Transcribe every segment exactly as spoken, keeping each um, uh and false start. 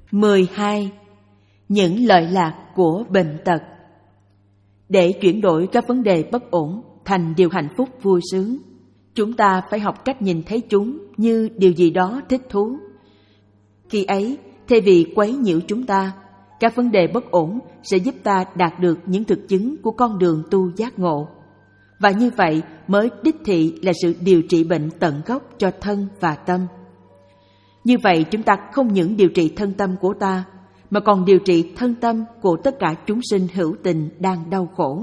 mười hai. Những lợi lạc của bệnh tật. Để chuyển đổi các vấn đề bất ổn thành điều hạnh phúc vui sướng, chúng ta phải học cách nhìn thấy chúng như điều gì đó thích thú. Khi ấy, thay vì quấy nhiễu chúng ta, các vấn đề bất ổn sẽ giúp ta đạt được những thực chứng của con đường tu giác ngộ. Và như vậy mới đích thị là sự điều trị bệnh tận gốc cho thân và tâm. Như vậy chúng ta không những điều trị thân tâm của ta, mà còn điều trị thân tâm của tất cả chúng sinh hữu tình đang đau khổ.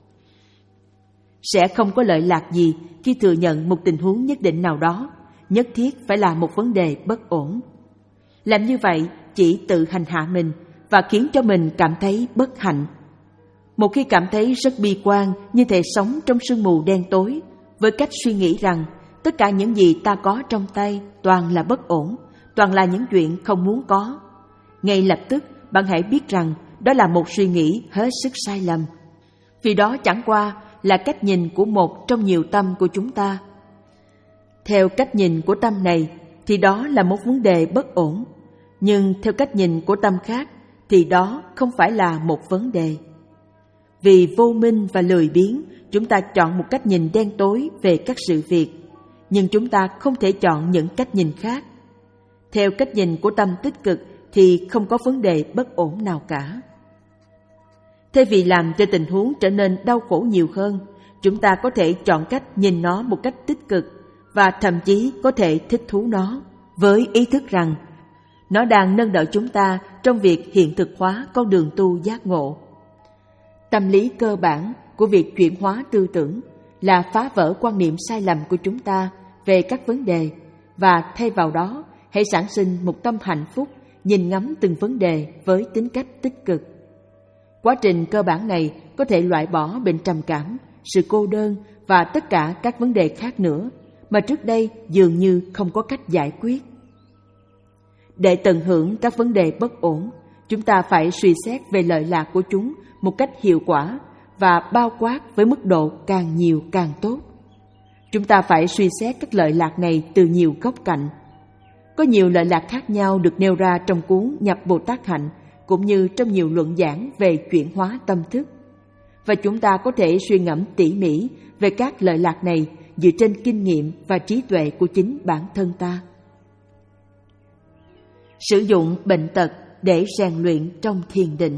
Sẽ không có lợi lạc gì khi thừa nhận một tình huống nhất định nào đó nhất thiết phải là một vấn đề bất ổn. Làm như vậy chỉ tự hành hạ mình và khiến cho mình cảm thấy bất hạnh. Một khi cảm thấy rất bi quan, như thể sống trong sương mù đen tối, với cách suy nghĩ rằng tất cả những gì ta có trong tay toàn là bất ổn, toàn là những chuyện không muốn có, ngay lập tức bạn hãy biết rằng đó là một suy nghĩ hết sức sai lầm. Vì đó chẳng qua là cách nhìn của một trong nhiều tâm của chúng ta. Theo cách nhìn của tâm này thì đó là một vấn đề bất ổn, nhưng theo cách nhìn của tâm khác thì đó không phải là một vấn đề. Vì vô minh và lười biếng, chúng ta chọn một cách nhìn đen tối về các sự việc, nhưng chúng ta không thể chọn những cách nhìn khác. Theo cách nhìn của tâm tích cực thì không có vấn đề bất ổn nào cả. Thay vì làm cho tình huống trở nên đau khổ nhiều hơn, chúng ta có thể chọn cách nhìn nó một cách tích cực và thậm chí có thể thích thú nó, với ý thức rằng nó đang nâng đỡ chúng ta trong việc hiện thực hóa con đường tu giác ngộ. Tâm lý cơ bản của việc chuyển hóa tư tưởng là phá vỡ quan niệm sai lầm của chúng ta về các vấn đề và thay vào đó hãy sản sinh một tâm hạnh phúc nhìn ngắm từng vấn đề với tính cách tích cực. Quá trình cơ bản này có thể loại bỏ bệnh trầm cảm, sự cô đơn và tất cả các vấn đề khác nữa mà trước đây dường như không có cách giải quyết. Để tận hưởng các vấn đề bất ổn, chúng ta phải suy xét về lợi lạc của chúng một cách hiệu quả và bao quát với mức độ càng nhiều càng tốt. Chúng ta phải suy xét các lợi lạc này từ nhiều góc cạnh. Có nhiều lợi lạc khác nhau được nêu ra trong cuốn Nhập Bồ Tát Hạnh cũng như trong nhiều luận giảng về chuyển hóa tâm thức. Và chúng ta có thể suy ngẫm tỉ mỉ về các lợi lạc này dựa trên kinh nghiệm và trí tuệ của chính bản thân ta. Sử dụng bệnh tật để rèn luyện trong thiền định.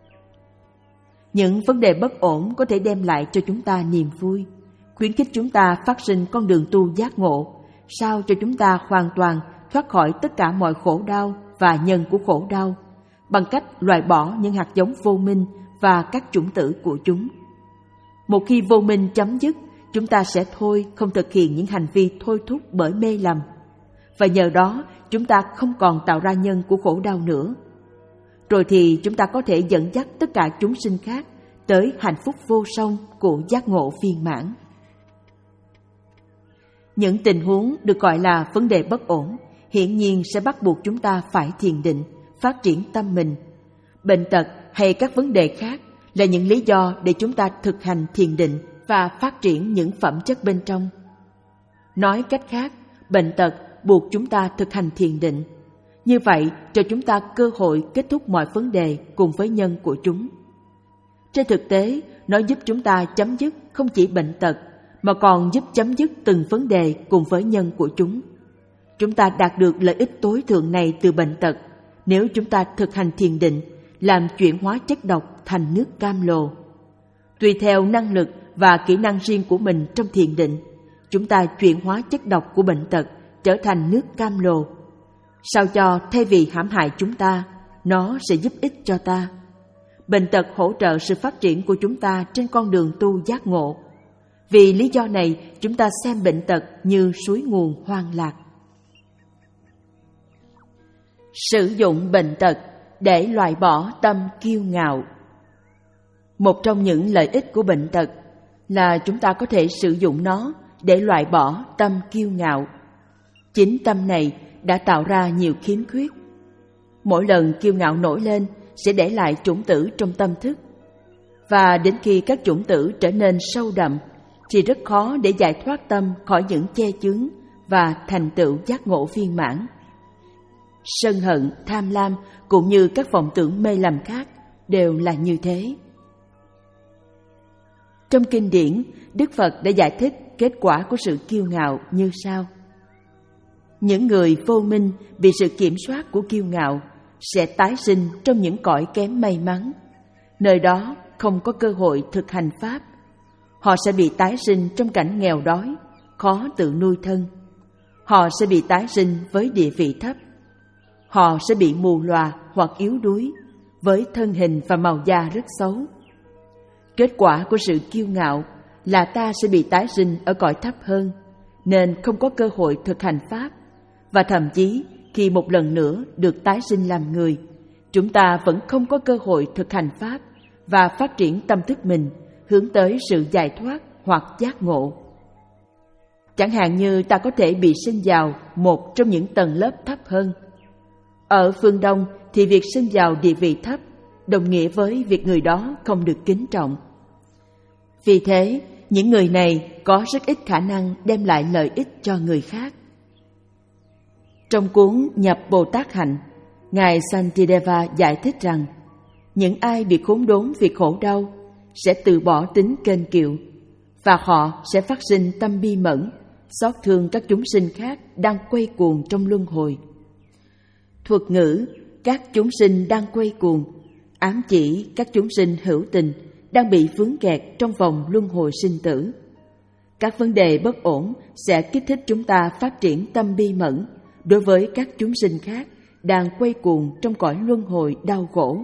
Những vấn đề bất ổn có thể đem lại cho chúng ta niềm vui, khuyến khích chúng ta phát sinh con đường tu giác ngộ, sao cho chúng ta hoàn toàn thoát khỏi tất cả mọi khổ đau và nhân của khổ đau, bằng cách loại bỏ những hạt giống vô minh và các chủng tử của chúng. Một khi vô minh chấm dứt, chúng ta sẽ thôi không thực hiện những hành vi thôi thúc bởi mê lầm, và nhờ đó chúng ta không còn tạo ra nhân của khổ đau nữa. Rồi thì chúng ta có thể dẫn dắt tất cả chúng sinh khác tới hạnh phúc vô song của giác ngộ viên mãn. Những tình huống được gọi là vấn đề bất ổn hiển nhiên sẽ bắt buộc chúng ta phải thiền định, phát triển tâm mình. Bệnh tật hay các vấn đề khác là những lý do để chúng ta thực hành thiền định và phát triển những phẩm chất bên trong. Nói cách khác, bệnh tật buộc chúng ta thực hành thiền định. Như vậy, cho chúng ta cơ hội kết thúc mọi vấn đề cùng với nhân của chúng. Trên thực tế, nó giúp chúng ta chấm dứt không chỉ bệnh tật, mà còn giúp chấm dứt từng vấn đề cùng với nhân của chúng. Chúng ta đạt được lợi ích tối thượng này từ bệnh tật nếu chúng ta thực hành thiền định, làm chuyển hóa chất độc thành nước cam lồ. Tùy theo năng lực và kỹ năng riêng của mình trong thiền định, chúng ta chuyển hóa chất độc của bệnh tật trở thành nước cam lồ, sao cho thay vì hãm hại chúng ta, nó sẽ giúp ích cho ta. Bệnh tật hỗ trợ sự phát triển của chúng ta trên con đường tu giác ngộ. Vì lý do này, chúng ta xem bệnh tật như suối nguồn hoang lạc. Sử dụng bệnh tật để loại bỏ tâm kiêu ngạo. Một trong những lợi ích của bệnh tật là chúng ta có thể sử dụng nó để loại bỏ tâm kiêu ngạo. Chính tâm này đã tạo ra nhiều khiếm khuyết. Mỗi lần kiêu ngạo nổi lên sẽ để lại chủng tử trong tâm thức. Và đến khi các chủng tử trở nên sâu đậm thì rất khó để giải thoát tâm khỏi những che chướng và thành tựu giác ngộ viên mãn. Sân hận, tham lam cũng như các vọng tưởng mê lầm khác đều là như thế. Trong kinh điển, Đức Phật đã giải thích kết quả của sự kiêu ngạo như sau. Những người vô minh bị sự kiểm soát của kiêu ngạo sẽ tái sinh trong những cõi kém may mắn. Nơi đó không có cơ hội thực hành Pháp. Họ sẽ bị tái sinh trong cảnh nghèo đói, khó tự nuôi thân. Họ sẽ bị tái sinh với địa vị thấp. Họ sẽ bị mù lòa hoặc yếu đuối, với thân hình và màu da rất xấu. Kết quả của sự kiêu ngạo là ta sẽ bị tái sinh ở cõi thấp hơn, nên không có cơ hội thực hành Pháp. Và thậm chí khi một lần nữa được tái sinh làm người, chúng ta vẫn không có cơ hội thực hành Pháp và phát triển tâm thức mình hướng tới sự giải thoát hoặc giác ngộ. Chẳng hạn như ta có thể bị sinh vào một trong những tầng lớp thấp hơn. Ở phương Đông thì việc sinh vào địa vị thấp đồng nghĩa với việc người đó không được kính trọng. Vì thế, những người này có rất ít khả năng đem lại lợi ích cho người khác. Trong cuốn Nhập Bồ Tát Hạnh, Ngài Santideva giải thích rằng những ai bị khốn đốn vì khổ đau sẽ từ bỏ tính kênh kiệu và họ sẽ phát sinh tâm bi mẫn, xót thương các chúng sinh khác đang quay cuồng trong luân hồi. Thuật ngữ các chúng sinh đang quay cuồng ám chỉ các chúng sinh hữu tình đang bị vướng kẹt trong vòng luân hồi sinh tử. Các vấn đề bất ổn sẽ kích thích chúng ta phát triển tâm bi mẫn đối với các chúng sinh khác đang quay cuồng trong cõi luân hồi đau khổ.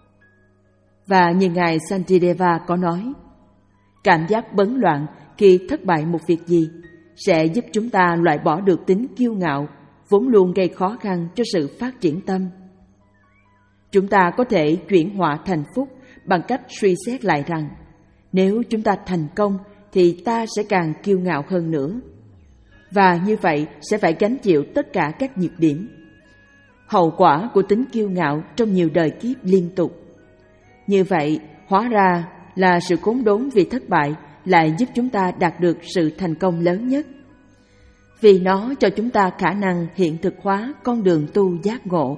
Và như Ngài Santideva có nói, cảm giác bấn loạn khi thất bại một việc gì sẽ giúp chúng ta loại bỏ được tính kiêu ngạo vốn luôn gây khó khăn cho sự phát triển tâm. Chúng ta có thể chuyển họa thành phúc bằng cách suy xét lại rằng nếu chúng ta thành công thì ta sẽ càng kiêu ngạo hơn nữa. Và như vậy sẽ phải gánh chịu tất cả các nhược điểm, hậu quả của tính kiêu ngạo trong nhiều đời kiếp liên tục. Như vậy, hóa ra là sự khốn đốn vì thất bại lại giúp chúng ta đạt được sự thành công lớn nhất. Vì nó cho chúng ta khả năng hiện thực hóa con đường tu giác ngộ.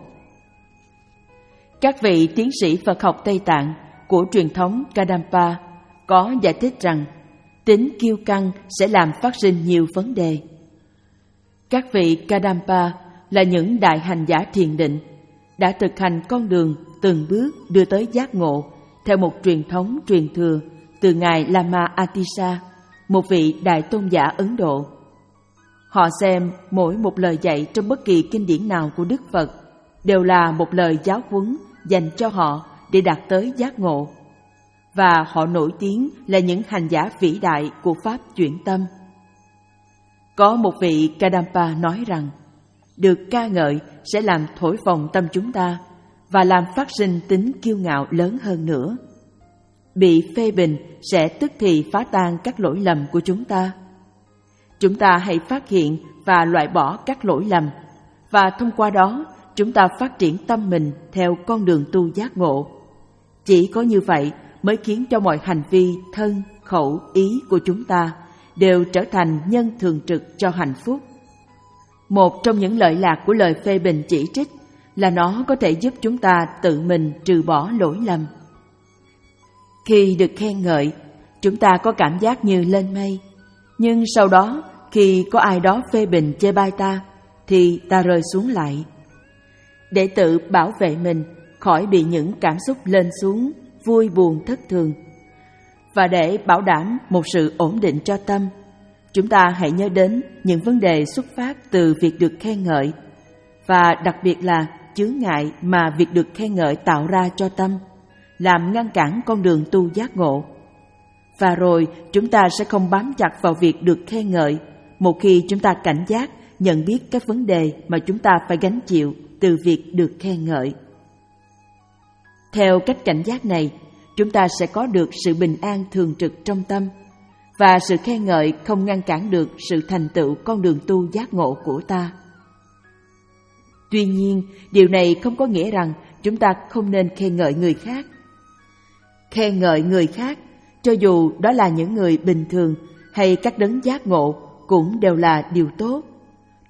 Các vị tiến sĩ Phật học Tây Tạng của truyền thống Kadampa có giải thích rằng tính kiêu căng sẽ làm phát sinh nhiều vấn đề. Các vị Kadampa là những đại hành giả thiền định, đã thực hành con đường từng bước đưa tới giác ngộ theo một truyền thống truyền thừa từ Ngài Lama Atisa, một vị đại tôn giả Ấn Độ. Họ xem mỗi một lời dạy trong bất kỳ kinh điển nào của Đức Phật đều là một lời giáo huấn dành cho họ để đạt tới giác ngộ. Và họ nổi tiếng là những hành giả vĩ đại của Pháp chuyển tâm. Có một vị Kadampa nói rằng, được ca ngợi sẽ làm thổi phồng tâm chúng ta và làm phát sinh tính kiêu ngạo lớn hơn nữa. Bị phê bình sẽ tức thì phá tan các lỗi lầm của chúng ta. Chúng ta hãy phát hiện và loại bỏ các lỗi lầm, và thông qua đó chúng ta phát triển tâm mình theo con đường tu giác ngộ. Chỉ có như vậy mới khiến cho mọi hành vi thân, khẩu, ý của chúng ta đều trở thành nhân thường trực cho hạnh phúc. Một trong những lợi lạc của lời phê bình chỉ trích là nó có thể giúp chúng ta tự mình trừ bỏ lỗi lầm. Khi được khen ngợi, chúng ta có cảm giác như lên mây. Nhưng sau đó, khi có ai đó phê bình chê bai ta, thì ta rơi xuống lại. Để tự bảo vệ mình khỏi bị những cảm xúc lên xuống, vui buồn thất thường, và để bảo đảm một sự ổn định cho tâm, chúng ta hãy nhớ đến những vấn đề xuất phát từ việc được khen ngợi, và đặc biệt là chướng ngại mà việc được khen ngợi tạo ra cho tâm, làm ngăn cản con đường tu giác ngộ. Và rồi chúng ta sẽ không bám chặt vào việc được khen ngợi một khi chúng ta cảnh giác nhận biết các vấn đề mà chúng ta phải gánh chịu từ việc được khen ngợi. Theo cách cảnh giác này, chúng ta sẽ có được sự bình an thường trực trong tâm, và sự khen ngợi không ngăn cản được sự thành tựu con đường tu giác ngộ của ta. Tuy nhiên, điều này không có nghĩa rằng chúng ta không nên khen ngợi người khác. Khen ngợi người khác, cho dù đó là những người bình thường hay các đấng giác ngộ, cũng đều là điều tốt.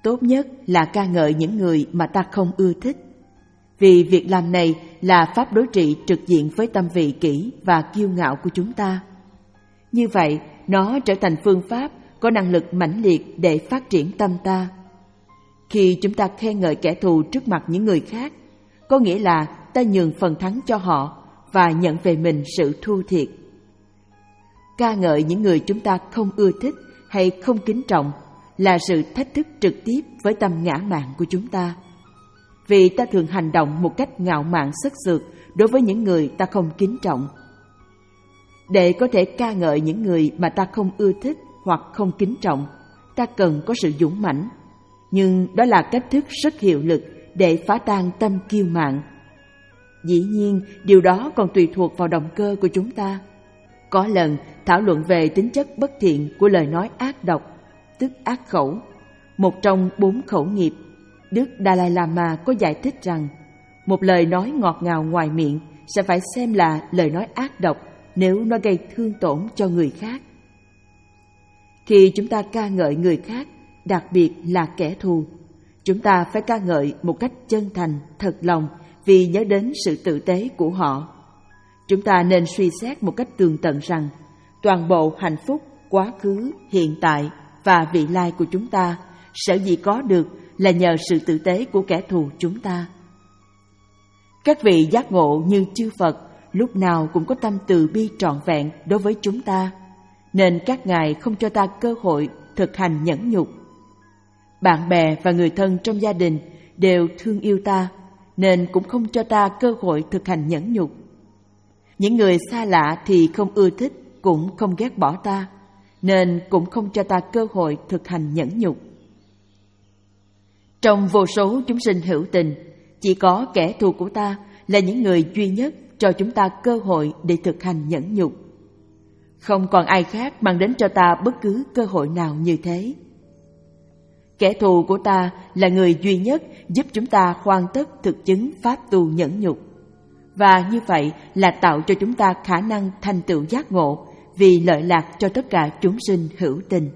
tốt nhất là ca ngợi những người mà ta không ưa thích. Vì việc làm này là pháp đối trị trực diện với tâm vị kỷ và kiêu ngạo của chúng ta. Như vậy, nó trở thành phương pháp có năng lực mãnh liệt để phát triển tâm ta. Khi chúng ta khen ngợi kẻ thù trước mặt những người khác, có nghĩa là ta nhường phần thắng cho họ và nhận về mình sự thua thiệt. Ca ngợi những người chúng ta không ưa thích hay không kính trọng là sự thách thức trực tiếp với tâm ngã mạn của chúng ta. Vì ta thường hành động một cách ngạo mạn sất sượt đối với những người ta không kính trọng. Để có thể ca ngợi những người mà ta không ưa thích hoặc không kính trọng, ta cần có sự dũng mãnh. Nhưng đó là cách thức rất hiệu lực để phá tan tâm kiêu mạn. Dĩ nhiên, điều đó còn tùy thuộc vào động cơ của chúng ta. Có lần thảo luận về tính chất bất thiện của lời nói ác độc, tức ác khẩu, một trong bốn khẩu nghiệp, Đức Dalai Lama có giải thích rằng một lời nói ngọt ngào ngoài miệng sẽ phải xem là lời nói ác độc nếu nó gây thương tổn cho người khác. Khi chúng ta ca ngợi người khác, đặc biệt là kẻ thù, chúng ta phải ca ngợi một cách chân thành, thật lòng vì nhớ đến sự tử tế của họ. Chúng ta nên suy xét một cách tường tận rằng toàn bộ hạnh phúc, quá khứ, hiện tại và vị lai của chúng ta sở dĩ có được là nhờ sự tử tế của kẻ thù chúng ta. Các vị giác ngộ như chư Phật lúc nào cũng có tâm từ bi trọn vẹn đối với chúng ta, nên các ngài không cho ta cơ hội thực hành nhẫn nhục. Bạn bè và người thân trong gia đình đều thương yêu ta, nên cũng không cho ta cơ hội thực hành nhẫn nhục. Những người xa lạ thì không ưa thích, cũng không ghét bỏ ta, nên cũng không cho ta cơ hội thực hành nhẫn nhục. Trong vô số chúng sinh hữu tình, chỉ có kẻ thù của ta là những người duy nhất cho chúng ta cơ hội để thực hành nhẫn nhục. Không còn ai khác mang đến cho ta bất cứ cơ hội nào như thế. Kẻ thù của ta là người duy nhất giúp chúng ta hoàn tất thực chứng pháp tu nhẫn nhục. Và như vậy là tạo cho chúng ta khả năng thành tựu giác ngộ vì lợi lạc cho tất cả chúng sinh hữu tình.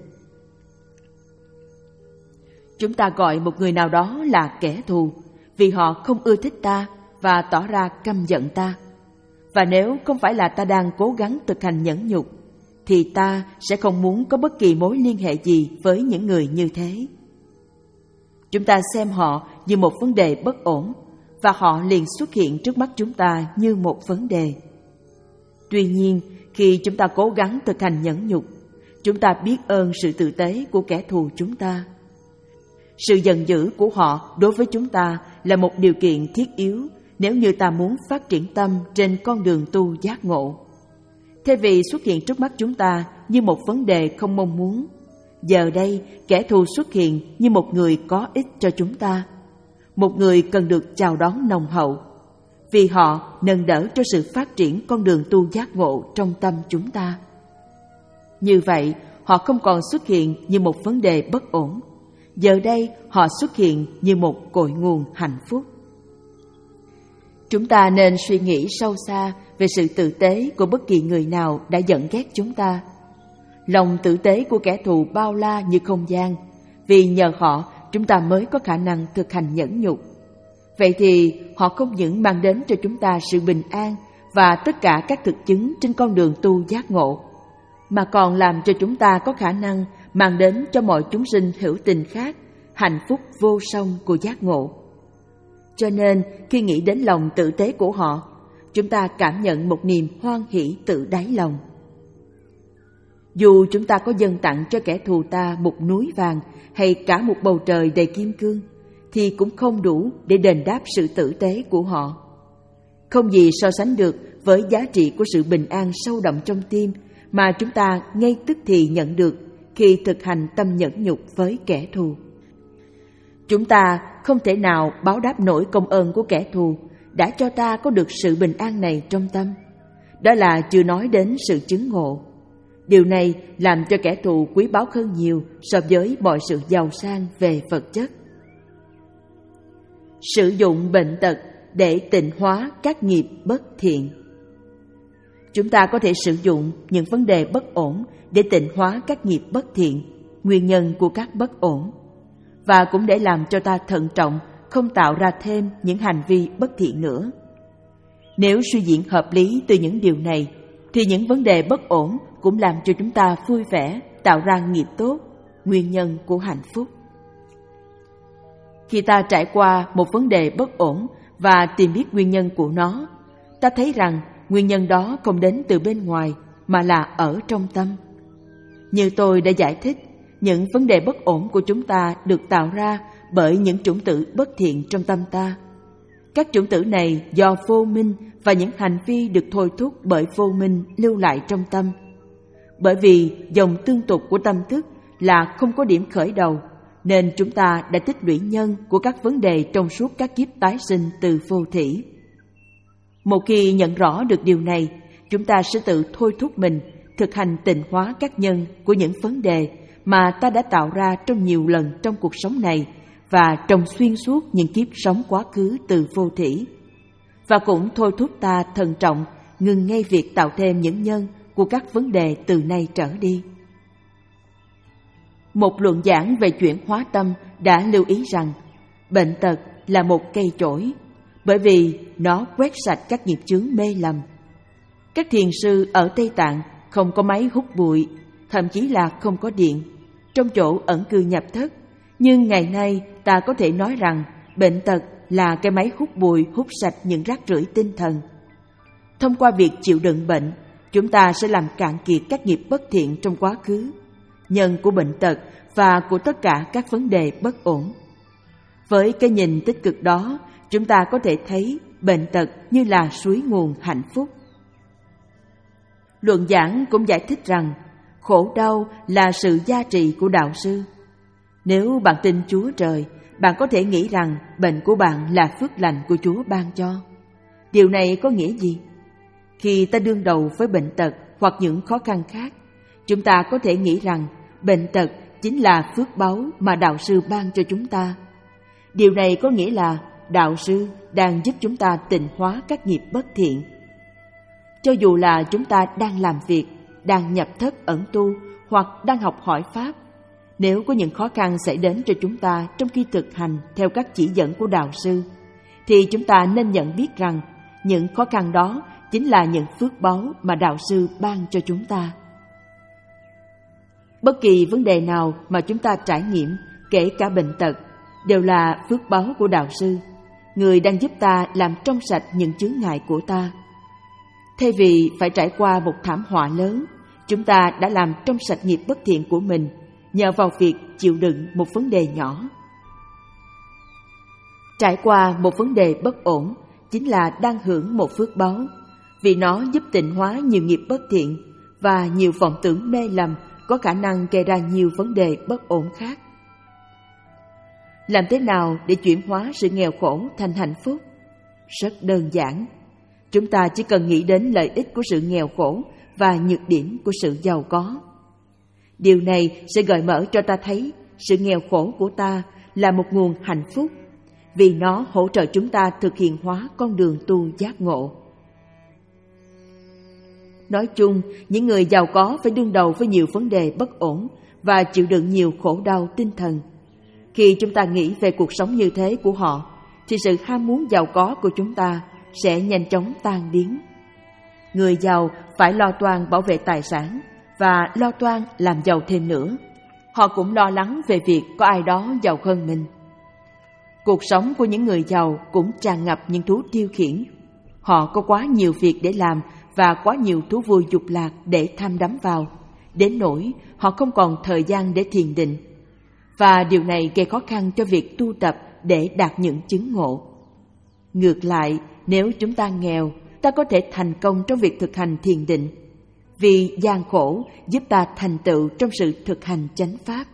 Chúng ta gọi một người nào đó là kẻ thù vì họ không ưa thích ta và tỏ ra căm giận ta. Và nếu không phải là ta đang cố gắng thực hành nhẫn nhục, thì ta sẽ không muốn có bất kỳ mối liên hệ gì với những người như thế. Chúng ta xem họ như một vấn đề bất ổn, và họ liền xuất hiện trước mắt chúng ta như một vấn đề. Tuy nhiên, khi chúng ta cố gắng thực hành nhẫn nhục, chúng ta biết ơn sự tử tế của kẻ thù chúng ta. Sự giận dữ của họ đối với chúng ta là một điều kiện thiết yếu nếu như ta muốn phát triển tâm trên con đường tu giác ngộ. Thay vì xuất hiện trước mắt chúng ta như một vấn đề không mong muốn, giờ đây kẻ thù xuất hiện như một người có ích cho chúng ta, một người cần được chào đón nồng hậu, vì họ nâng đỡ cho sự phát triển con đường tu giác ngộ trong tâm chúng ta. Như vậy, họ không còn xuất hiện như một vấn đề bất ổn. Giờ đây, họ xuất hiện như một cội nguồn hạnh phúc. Chúng ta nên suy nghĩ sâu xa về sự tử tế của bất kỳ người nào đã giận ghét chúng ta. Lòng tử tế của kẻ thù bao la như không gian, vì nhờ họ chúng ta mới có khả năng thực hành nhẫn nhục. Vậy thì họ không những mang đến cho chúng ta sự bình an và tất cả các thực chứng trên con đường tu giác ngộ, mà còn làm cho chúng ta có khả năng mang đến cho mọi chúng sinh hữu tình khác hạnh phúc vô song của giác ngộ. Cho nên khi nghĩ đến lòng tử tế của họ, chúng ta cảm nhận một niềm hoan hỷ tự đáy lòng. Dù chúng ta có dâng tặng cho kẻ thù ta một núi vàng hay cả một bầu trời đầy kim cương, thì cũng không đủ để đền đáp sự tử tế của họ. Không gì so sánh được với giá trị của sự bình an sâu đậm trong tim mà chúng ta ngay tức thì nhận được khi thực hành tâm nhẫn nhục với kẻ thù. Chúng ta không thể nào báo đáp nổi công ơn của kẻ thù đã cho ta có được sự bình an này trong tâm. Đó là chưa nói đến sự chứng ngộ. Điều này làm cho kẻ thù quý báu hơn nhiều so với mọi sự giàu sang về vật chất. Sử dụng bệnh tật để tịnh hóa các nghiệp bất thiện. Chúng ta có thể sử dụng những vấn đề bất ổn để tịnh hóa các nghiệp bất thiện, nguyên nhân của các bất ổn. và cũng để làm cho ta thận trọng, không tạo ra thêm những hành vi bất thiện nữa. Nếu suy diễn hợp lý từ những điều này, thì những vấn đề bất ổn cũng làm cho chúng ta vui vẻ, tạo ra nghiệp tốt, nguyên nhân của hạnh phúc. Khi ta trải qua một vấn đề bất ổn và tìm biết nguyên nhân của nó, ta thấy rằng nguyên nhân đó không đến từ bên ngoài mà là ở trong tâm. Như tôi đã giải thích, những vấn đề bất ổn của chúng ta được tạo ra bởi những chủng tử bất thiện trong tâm ta. Các chủng tử này do vô minh và những hành vi được thôi thúc bởi vô minh lưu lại trong tâm. Bởi vì dòng tương tục của tâm thức là không có điểm khởi đầu, nên chúng ta đã tích lũy nhân của các vấn đề trong suốt các kiếp tái sinh từ vô thỉ. Một khi nhận rõ được điều này, chúng ta sẽ tự thôi thúc mình thực hành tịnh hóa các nhân của những vấn đề mà ta đã tạo ra trong nhiều lần trong cuộc sống này và trong xuyên suốt những kiếp sống quá khứ từ vô thỉ. Và cũng thôi thúc ta thận trọng ngừng ngay việc tạo thêm những nhân của các vấn đề từ nay trở đi. Một luận giảng về chuyển hóa tâm đã lưu ý rằng bệnh tật là một cây chổi, bởi vì nó quét sạch các nghiệp chướng mê lầm. Các thiền sư ở Tây Tạng không có máy hút bụi, thậm chí là không có điện, trong chỗ ẩn cư nhập thất. Nhưng ngày nay ta có thể nói rằng bệnh tật là cái máy hút bụi hút sạch những rác rưởi tinh thần. Thông qua việc chịu đựng bệnh, chúng ta sẽ làm cạn kiệt các nghiệp bất thiện trong quá khứ, nhân của bệnh tật và của tất cả các vấn đề bất ổn. Với cái nhìn tích cực đó, chúng ta có thể thấy bệnh tật như là suối nguồn hạnh phúc. Luận giảng cũng giải thích rằng khổ đau là sự gia trì của đạo sư. Nếu bạn tin Chúa Trời, bạn có thể nghĩ rằng bệnh của bạn là phước lành của Chúa ban cho. Điều này có nghĩa gì? Khi ta đương đầu với bệnh tật hoặc những khó khăn khác, chúng ta có thể nghĩ rằng bệnh tật chính là phước báu mà đạo sư ban cho chúng ta. Điều này có nghĩa là đạo sư đang giúp chúng ta tịnh hóa các nghiệp bất thiện. Cho dù là chúng ta đang làm việc, đang nhập thất ẩn tu hoặc đang học hỏi Pháp, nếu có những khó khăn xảy đến cho chúng ta trong khi thực hành theo các chỉ dẫn của đạo sư, thì chúng ta nên nhận biết rằng những khó khăn đó chính là những phước báu mà đạo sư ban cho chúng ta. Bất kỳ vấn đề nào mà chúng ta trải nghiệm, kể cả bệnh tật, đều là phước báu của đạo sư, người đang giúp ta làm trong sạch những chướng ngại của ta. Thay vì phải trải qua một thảm họa lớn, chúng ta đã làm trong sạch nghiệp bất thiện của mình nhờ vào việc chịu đựng một vấn đề nhỏ. Trải qua một vấn đề bất ổn chính là đang hưởng một phước báu, vì nó giúp tịnh hóa nhiều nghiệp bất thiện và nhiều vọng tưởng mê lầm có khả năng gây ra nhiều vấn đề bất ổn khác. Làm thế nào để chuyển hóa sự nghèo khổ thành hạnh phúc? Rất đơn giản. Chúng ta chỉ cần nghĩ đến lợi ích của sự nghèo khổ và nhược điểm của sự giàu có. Điều này sẽ gợi mở cho ta thấy sự nghèo khổ của ta là một nguồn hạnh phúc, vì nó hỗ trợ chúng ta thực hiện hóa con đường tu giác ngộ. Nói chung, những người giàu có phải đương đầu với nhiều vấn đề bất ổn và chịu đựng nhiều khổ đau tinh thần. Khi chúng ta nghĩ về cuộc sống như thế của họ, thì sự ham muốn giàu có của chúng ta sẽ nhanh chóng tan biến. Người giàu phải lo toan bảo vệ tài sản và lo toan làm giàu thêm nữa. Họ cũng lo lắng về việc có ai đó giàu hơn mình. Cuộc sống của những người giàu cũng tràn ngập những thú tiêu khiển. Họ có quá nhiều việc để làm và quá nhiều thú vui dục lạc để tham đắm vào, đến nỗi họ không còn thời gian để thiền định. Và điều này gây khó khăn cho việc tu tập để đạt những chứng ngộ. Ngược lại, nếu chúng ta nghèo, ta có thể thành công trong việc thực hành thiền định, vì gian khổ giúp ta thành tựu trong sự thực hành chánh pháp.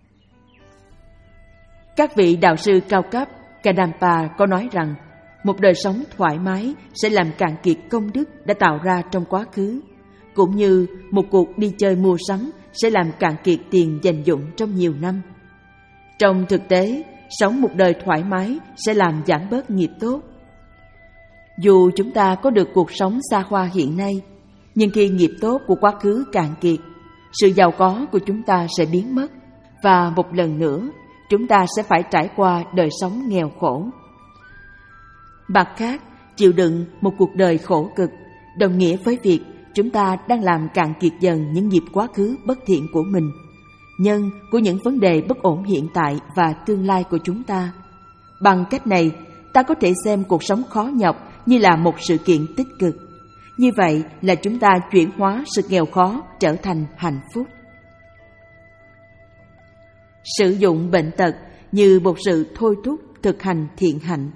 Các vị đạo sư cao cấp Kadampa có nói rằng một đời sống thoải mái sẽ làm cạn kiệt công đức đã tạo ra trong quá khứ, cũng như một cuộc đi chơi mua sắm sẽ làm cạn kiệt tiền dành dụm trong nhiều năm. Trong thực tế, sống một đời thoải mái sẽ làm giảm bớt nghiệp tốt. Dù chúng ta có được cuộc sống xa hoa hiện nay, nhưng khi nghiệp tốt của quá khứ cạn kiệt, sự giàu có của chúng ta sẽ biến mất, và một lần nữa, chúng ta sẽ phải trải qua đời sống nghèo khổ. Mặt khác, chịu đựng một cuộc đời khổ cực đồng nghĩa với việc chúng ta đang làm cạn kiệt dần những nghiệp quá khứ bất thiện của mình, nhân của những vấn đề bất ổn hiện tại và tương lai của chúng ta. Bằng cách này, ta có thể xem cuộc sống khó nhọc như là một sự kiện tích cực. Như vậy là chúng ta chuyển hóa sự nghèo khó trở thành hạnh phúc. Sử dụng bệnh tật như một sự thôi thúc thực hành thiện hạnh.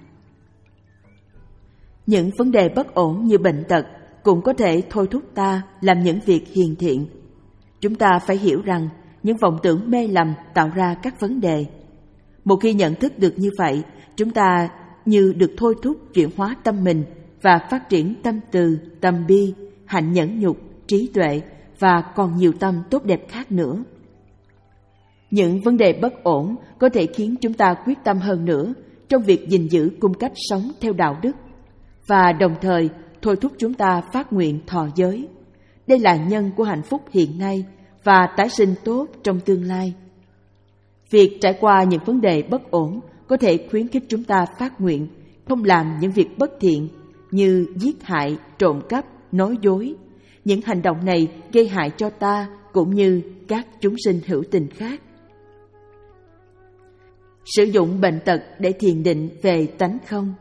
Những vấn đề bất ổn như bệnh tật cũng có thể thôi thúc ta làm những việc hiền thiện. Chúng ta phải hiểu rằng những vọng tưởng mê lầm tạo ra các vấn đề. Một khi nhận thức được như vậy, chúng ta như được thôi thúc chuyển hóa tâm mình và phát triển tâm từ, tâm bi, hạnh nhẫn nhục, trí tuệ và còn nhiều tâm tốt đẹp khác nữa. Những vấn đề bất ổn có thể khiến chúng ta quyết tâm hơn nữa trong việc gìn giữ cung cách sống theo đạo đức và đồng thời thôi thúc chúng ta phát nguyện thọ giới. Đây là nhân của hạnh phúc hiện nay và tái sinh tốt trong tương lai. Việc trải qua những vấn đề bất ổn có thể khuyến khích chúng ta phát nguyện không làm những việc bất thiện như giết hại, trộm cắp, nói dối. Những hành động này gây hại cho ta cũng như các chúng sinh hữu tình khác. Sử dụng bệnh tật để thiền định về tánh không.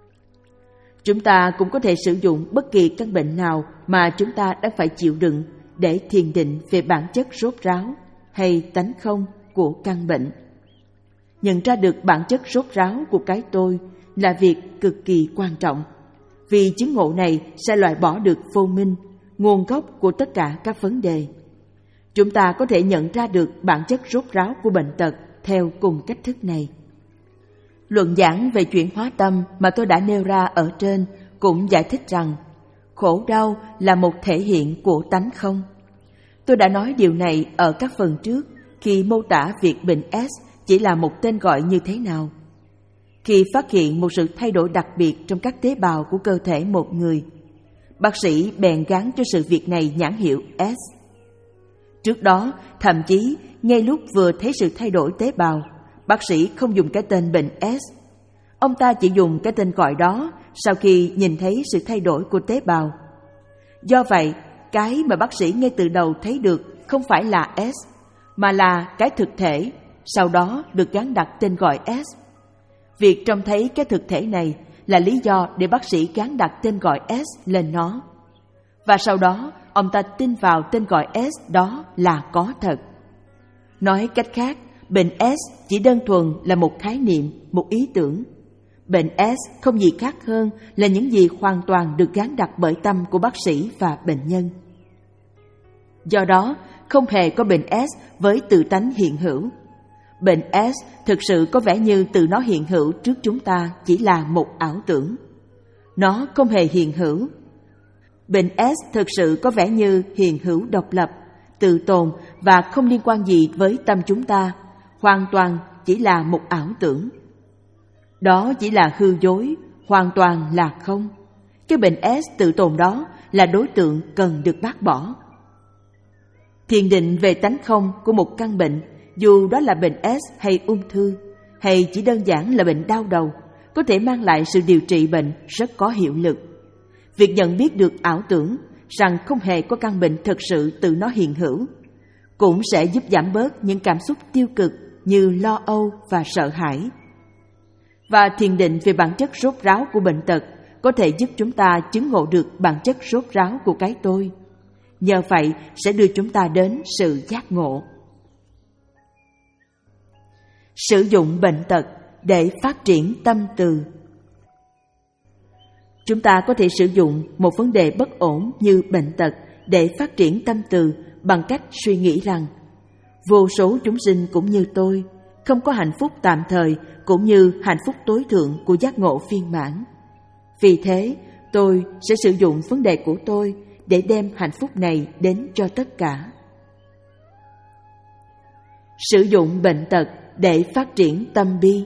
Chúng ta cũng có thể sử dụng bất kỳ căn bệnh nào mà chúng ta đang phải chịu đựng để thiền định về bản chất rốt ráo hay tánh không của căn bệnh. Nhận ra được bản chất rốt ráo của cái tôi là việc cực kỳ quan trọng, vì chứng ngộ này sẽ loại bỏ được vô minh, nguồn gốc của tất cả các vấn đề. Chúng ta có thể nhận ra được bản chất rốt ráo của bệnh tật theo cùng cách thức này. Luận giảng về chuyển hóa tâm mà tôi đã nêu ra ở trên cũng giải thích rằng khổ đau là một thể hiện của tánh không. Tôi đã nói điều này ở các phần trước khi mô tả việc bệnh S chỉ là một tên gọi như thế nào. Khi phát hiện một sự thay đổi đặc biệt trong các tế bào của cơ thể một người, bác sĩ bèn gắn cho sự việc này nhãn hiệu S. Trước đó, thậm chí ngay lúc vừa thấy sự thay đổi tế bào, bác sĩ không dùng cái tên bệnh S. Ông ta chỉ dùng cái tên gọi đó sau khi nhìn thấy sự thay đổi của tế bào. Do vậy, cái mà bác sĩ ngay từ đầu thấy được không phải là S, mà là cái thực thể, sau đó được gắn đặt tên gọi S. Việc trông thấy cái thực thể này là lý do để bác sĩ gắn đặt tên gọi S lên nó. Và sau đó, ông ta tin vào tên gọi S đó là có thật. Nói cách khác, bệnh S chỉ đơn thuần là một khái niệm, một ý tưởng. Bệnh S không gì khác hơn là những gì hoàn toàn được gán đặt bởi tâm của bác sĩ và bệnh nhân. Do đó, không hề có bệnh S với tự tánh hiện hữu. Bệnh S thực sự có vẻ như tự nó hiện hữu trước chúng ta chỉ là một ảo tưởng. Nó không hề hiện hữu. Bệnh S thực sự có vẻ như hiện hữu độc lập, tự tồn và không liên quan gì với tâm chúng ta, hoàn toàn chỉ là một ảo tưởng. Đó chỉ là hư dối, hoàn toàn là không. Cái bệnh S tự tồn đó là đối tượng cần được bác bỏ. Thiền định về tánh không của một căn bệnh, dù đó là bệnh S hay ung thư, hay chỉ đơn giản là bệnh đau đầu, có thể mang lại sự điều trị bệnh rất có hiệu lực. Việc nhận biết được ảo tưởng rằng không hề có căn bệnh thực sự tự nó hiện hữu cũng sẽ giúp giảm bớt những cảm xúc tiêu cực như lo âu và sợ hãi. Và thiền định về bản chất rốt ráo của bệnh tật có thể giúp chúng ta chứng ngộ được bản chất rốt ráo của cái tôi. Nhờ vậy sẽ đưa chúng ta đến sự giác ngộ. Sử dụng bệnh tật để phát triển tâm từ. Chúng ta có thể sử dụng một vấn đề bất ổn như bệnh tật để phát triển tâm từ bằng cách suy nghĩ rằng vô số chúng sinh cũng như tôi, không có hạnh phúc tạm thời cũng như hạnh phúc tối thượng của giác ngộ viên mãn. Vì thế, tôi sẽ sử dụng vấn đề của tôi để đem hạnh phúc này đến cho tất cả. Sử dụng bệnh tật để phát triển tâm bi.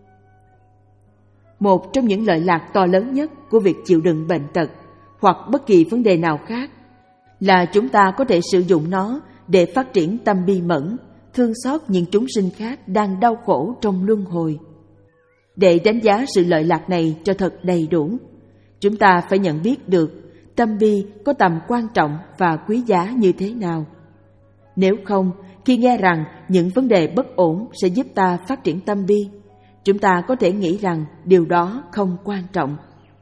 Một trong những lợi lạc to lớn nhất của việc chịu đựng bệnh tật hoặc bất kỳ vấn đề nào khác là chúng ta có thể sử dụng nó để phát triển tâm bi mẫn thương xót những chúng sinh khác đang đau khổ trong luân hồi. Để đánh giá sự lợi lạc này cho thật đầy đủ, chúng ta phải nhận biết được tâm bi có tầm quan trọng và quý giá như thế nào. Nếu không, khi nghe rằng những vấn đề bất ổn sẽ giúp ta phát triển tâm bi, chúng ta có thể nghĩ rằng điều đó không quan trọng.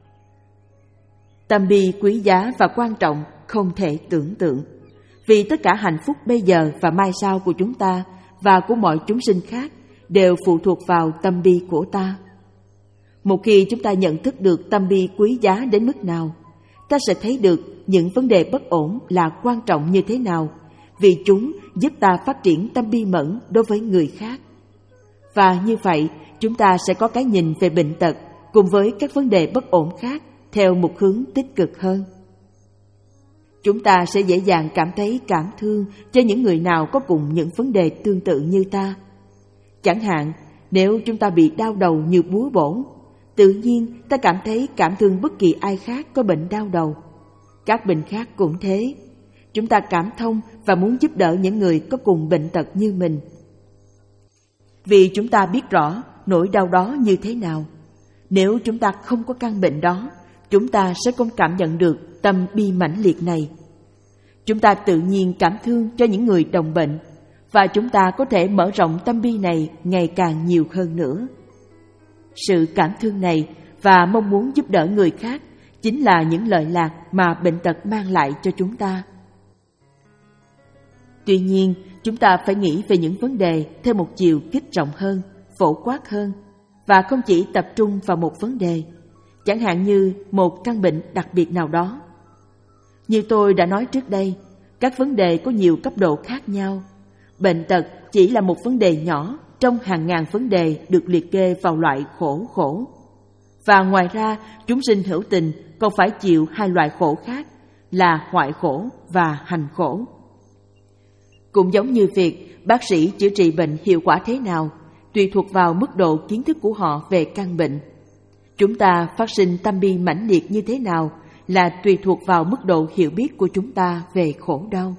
Tâm bi quý giá và quan trọng không thể tưởng tượng, vì tất cả hạnh phúc bây giờ và mai sau của chúng ta và của mọi chúng sinh khác đều phụ thuộc vào tâm bi của ta. Một khi chúng ta nhận thức được tâm bi quý giá đến mức nào, ta sẽ thấy được những vấn đề bất ổn là quan trọng như thế nào, vì chúng giúp ta phát triển tâm bi mẫn đối với người khác. Và như vậy, chúng ta sẽ có cái nhìn về bệnh tật cùng với các vấn đề bất ổn khác theo một hướng tích cực hơn. Chúng ta sẽ dễ dàng cảm thấy cảm thương cho những người nào có cùng những vấn đề tương tự như ta. Chẳng hạn, nếu chúng ta bị đau đầu như búa bổ, tự nhiên ta cảm thấy cảm thương bất kỳ ai khác có bệnh đau đầu. Các bệnh khác cũng thế. Chúng ta cảm thông và muốn giúp đỡ những người có cùng bệnh tật như mình. Vì chúng ta biết rõ nỗi đau đó như thế nào. Nếu chúng ta không có căn bệnh đó, chúng ta sẽ không cảm nhận được tâm bi mãnh liệt này. Chúng ta tự nhiên cảm thương cho những người đồng bệnh, và chúng ta có thể mở rộng tâm bi này ngày càng nhiều hơn nữa. Sự cảm thương này và mong muốn giúp đỡ người khác chính là những lợi lạc mà bệnh tật mang lại cho chúng ta. Tuy nhiên, chúng ta phải nghĩ về những vấn đề theo một chiều kích rộng hơn, phổ quát hơn, và không chỉ tập trung vào một vấn đề, chẳng hạn như một căn bệnh đặc biệt nào đó. Như tôi đã nói trước đây, các vấn đề có nhiều cấp độ khác nhau. Bệnh tật chỉ là một vấn đề nhỏ trong hàng ngàn vấn đề được liệt kê vào loại khổ khổ. Và ngoài ra, chúng sinh hữu tình còn phải chịu hai loại khổ khác là hoại khổ và hành khổ. Cũng giống như việc bác sĩ chữa trị bệnh hiệu quả thế nào, tùy thuộc vào mức độ kiến thức của họ về căn bệnh. Chúng ta phát sinh tâm bi mãnh liệt như thế nào là tùy thuộc vào mức độ hiểu biết của chúng ta về khổ đau.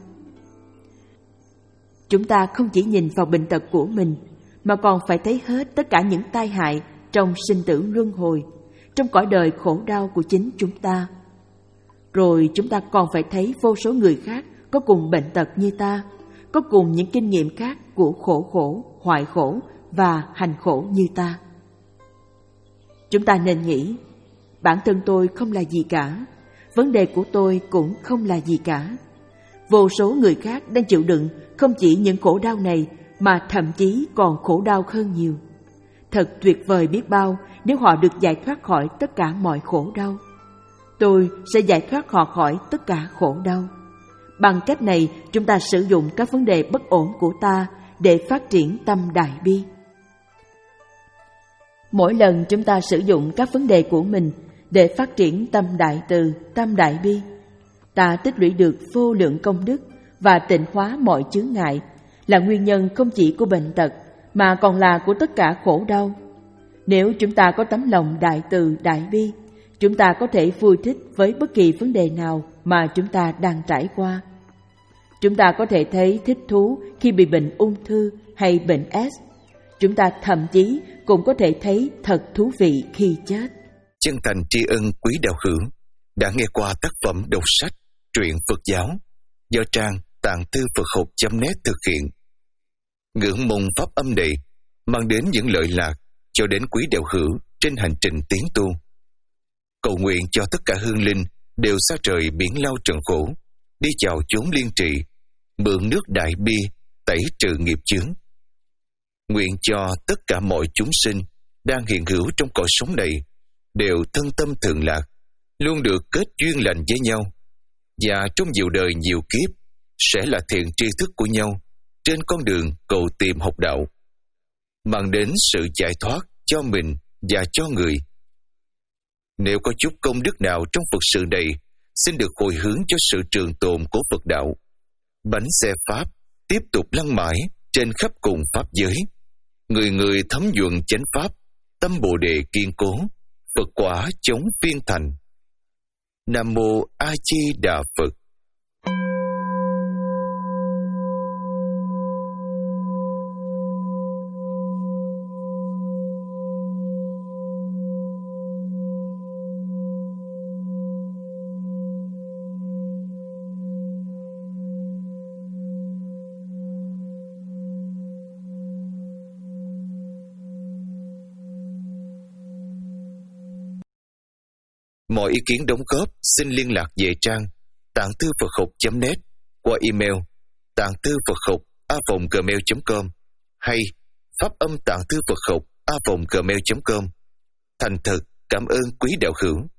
Chúng ta không chỉ nhìn vào bệnh tật của mình, mà còn phải thấy hết tất cả những tai hại trong sinh tử luân hồi, trong cõi đời khổ đau của chính chúng ta. Rồi chúng ta còn phải thấy vô số người khác có cùng bệnh tật như ta, có cùng những kinh nghiệm khác của khổ khổ, hoại khổ và hành khổ như ta. Chúng ta nên nghĩ, bản thân tôi không là gì cả, vấn đề của tôi cũng không là gì cả. Vô số người khác đang chịu đựng không chỉ những khổ đau này mà thậm chí còn khổ đau hơn nhiều. Thật tuyệt vời biết bao nếu họ được giải thoát khỏi tất cả mọi khổ đau. Tôi sẽ giải thoát họ khỏi tất cả khổ đau. Bằng cách này, chúng ta sử dụng các vấn đề bất ổn của ta để phát triển tâm đại bi. Mỗi lần chúng ta sử dụng các vấn đề của mình để phát triển tâm đại từ, tâm đại bi, ta tích lũy được vô lượng công đức và tịnh hóa mọi chướng ngại, là nguyên nhân không chỉ của bệnh tật mà còn là của tất cả khổ đau. Nếu chúng ta có tấm lòng đại từ, đại bi, chúng ta có thể vui thích với bất kỳ vấn đề nào mà chúng ta đang trải qua. Chúng ta có thể thấy thích thú khi bị bệnh ung thư hay bệnh ét. Chúng ta thậm chí cũng có thể thấy thật thú vị khi chết. Chân thành tri ân quý đạo hữu đã nghe qua tác phẩm đọc sách Truyện Phật giáo do trang tạng thư Phật học chấm net thực hiện. Ngưỡng mong pháp âm này mang đến những lợi lạc cho đến quý đạo hữu trên hành trình tiến tu. Cầu nguyện cho tất cả hương linh đều xa trời biển lao trần khổ, đi chào chốn liên trì, mượn nước đại bi tẩy trừ nghiệp chướng. Nguyện cho tất cả mọi chúng sinh đang hiện hữu trong cõi sống này đều thân tâm thường lạc, luôn được kết duyên lành với nhau, và trong nhiều đời nhiều kiếp sẽ là thiện tri thức của nhau trên con đường cầu tìm học đạo, mang đến sự giải thoát cho mình và cho người. Nếu có chút công đức nào trong Phật sự này, xin được hồi hướng cho sự trường tồn của Phật đạo. Bánh xe Pháp tiếp tục lăn mãi trên khắp cùng Pháp giới. Người người thấm nhuận chánh Pháp, tâm Bồ Đề kiên cố, Phật quả chống phiên thành. Nam Mô A Di Đà Phật. ý kiến đóng góp xin liên lạc về trang tạng thư Phật học chấm net qua email tạng thư Phật học a vòng gmail chấm com hay pháp âm tạng thư Phật học a vòng gmail chấm com. Thành thật cảm ơn quý đạo hữu.